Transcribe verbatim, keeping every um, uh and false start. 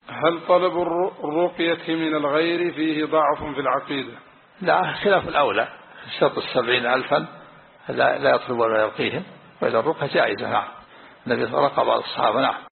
هل طلب الرقية من الغير فيه ضعف في العقيدة؟ لا، خلاف الأولى. شرط السبعين ألفا لا, لا يطلب ولا يرقيهم، وإذا الرقية جائزة. نعم، النبي رقى بعض الصحابة. نعم.